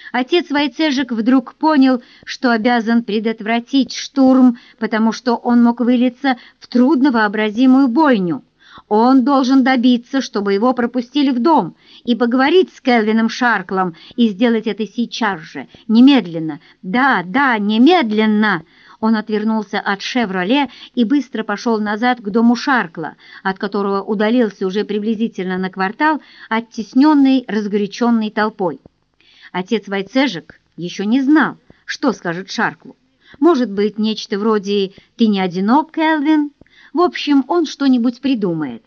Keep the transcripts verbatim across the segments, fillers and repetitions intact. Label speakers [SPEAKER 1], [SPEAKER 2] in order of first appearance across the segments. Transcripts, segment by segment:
[SPEAKER 1] Отец Войцежек вдруг понял, что обязан предотвратить штурм, потому что он мог вылиться в трудновообразимую бойню. Он должен добиться, чтобы его пропустили в дом, и поговорить с Келвином Шарклом, и сделать это сейчас же, немедленно. Да, да, немедленно! Он отвернулся от «Шевроле» и быстро пошел назад к дому Шаркла, от которого удалился уже приблизительно на квартал, оттесненный разгоряченной толпой. Отец Войцежек еще не знал, что скажет Шарклу. Может быть, нечто вроде «Ты не одинок, Келвин?» В общем, он что-нибудь придумает.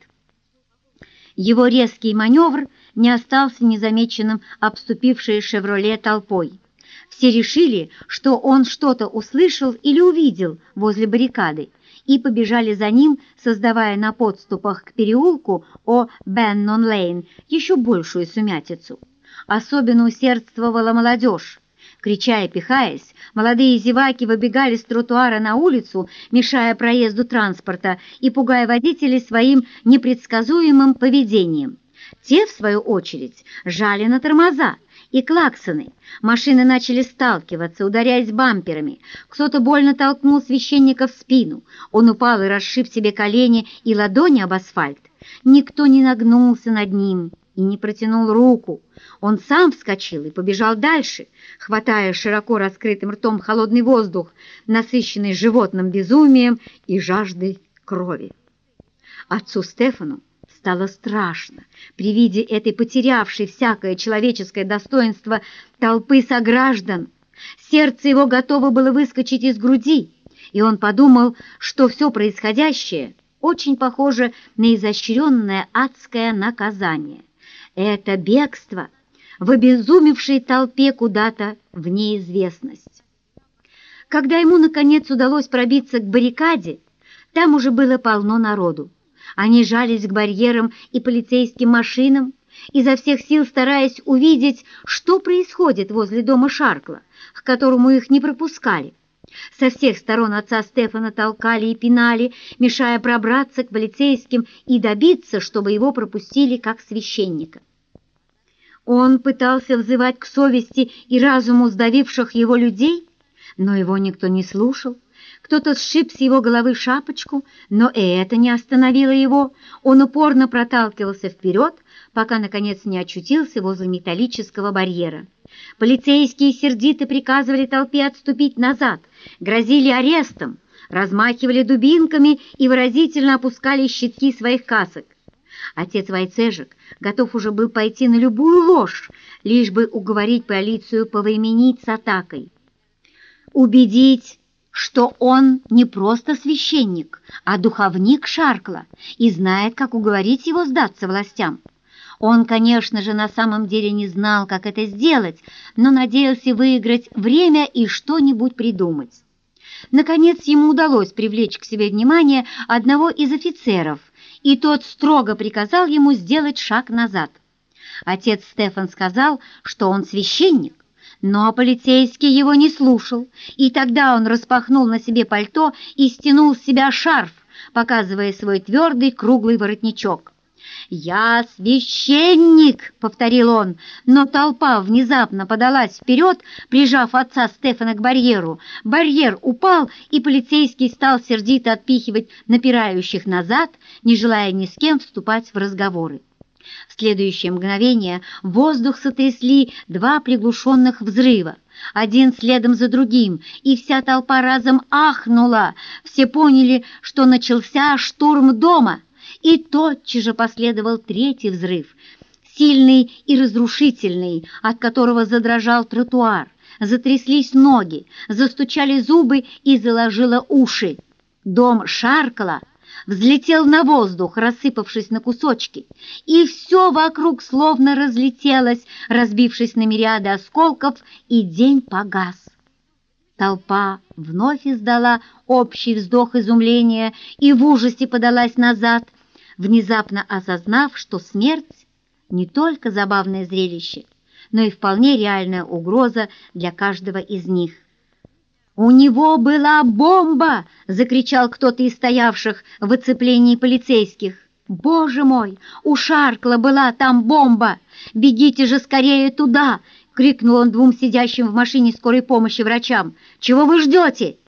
[SPEAKER 1] Его резкий маневр не остался незамеченным обступившей «Шевроле» толпой. Все решили, что он что-то услышал или увидел возле баррикады, и побежали за ним, создавая на подступах к переулку О Беннон-Лейн еще большую сумятицу. Особенно усердствовала молодежь. Крича и пихаясь, молодые зеваки выбегали с тротуара на улицу, мешая проезду транспорта и пугая водителей своим непредсказуемым поведением. Те, в свою очередь, жали на тормоза и клаксоны. Машины начали сталкиваться, ударяясь бамперами. Кто-то больно толкнул священника в спину. Он упал и расшиб себе колени и ладони об асфальт. Никто не нагнулся над ним и не протянул руку. Он сам вскочил и побежал дальше, хватая широко раскрытым ртом холодный воздух, насыщенный животным безумием и жаждой крови. Отцу Стефану стало страшно при виде этой потерявшей всякое человеческое достоинство толпы сограждан. Сердце его готово было выскочить из груди, и он подумал, что все происходящее очень похоже на изощренное адское наказание. Это бегство в обезумевшей толпе куда-то в неизвестность. Когда ему, наконец, удалось пробиться к баррикаде, там уже было полно народу. Они жались к барьерам и полицейским машинам, изо всех сил стараясь увидеть, что происходит возле дома Шаркла, к которому их не пропускали. Со всех сторон отца Стефана толкали и пинали, мешая пробраться к полицейским и добиться, чтобы его пропустили как священника. Он пытался взывать к совести и разуму сдавивших его людей, но его никто не слушал. Кто-то сшиб с его головы шапочку, но и это не остановило его. Он упорно проталкивался вперед, пока, наконец, не очутился возле металлического барьера. Полицейские сердито приказывали толпе отступить назад, грозили арестом, размахивали дубинками и выразительно опускали щитки своих касок. Отец Войцежек готов уже был пойти на любую ложь, лишь бы уговорить полицию повременить с атакой. Убедить, что он не просто священник, а духовник Шаркла и знает, как уговорить его сдаться властям. Он, конечно же, на самом деле не знал, как это сделать, но надеялся выиграть время и что-нибудь придумать. Наконец, ему удалось привлечь к себе внимание одного из офицеров, и тот строго приказал ему сделать шаг назад. Отец Стефан сказал, что он священник, но полицейский его не слушал, и тогда он распахнул на себе пальто и стянул с себя шарф, показывая свой твердый круглый воротничок. «Я священник!» — повторил он, но толпа внезапно подалась вперед, прижав отца Стефана к барьеру. Барьер упал, и полицейский стал сердито отпихивать напирающих назад, не желая ни с кем вступать в разговоры. В следующее мгновение воздух сотрясли два приглушенных взрыва, один следом за другим, и вся толпа разом ахнула. Все поняли, что начался штурм дома. И тотчас же последовал третий взрыв, сильный и разрушительный, от которого задрожал тротуар, затряслись ноги, застучали зубы и заложило уши. Дом Шаркла взлетел на воздух, рассыпавшись на кусочки, и все вокруг словно разлетелось, разбившись на мириады осколков, и день погас. Толпа вновь издала общий вздох изумления и в ужасе подалась назад, внезапно осознав, что смерть не только забавное зрелище, но и вполне реальная угроза для каждого из них. «У него была бомба!» — закричал кто-то из стоявших в оцеплении полицейских. «Боже мой, у Шаркла была там бомба! Бегите же скорее туда!» — крикнул он двум сидящим в машине скорой помощи врачам. «Чего вы ждете?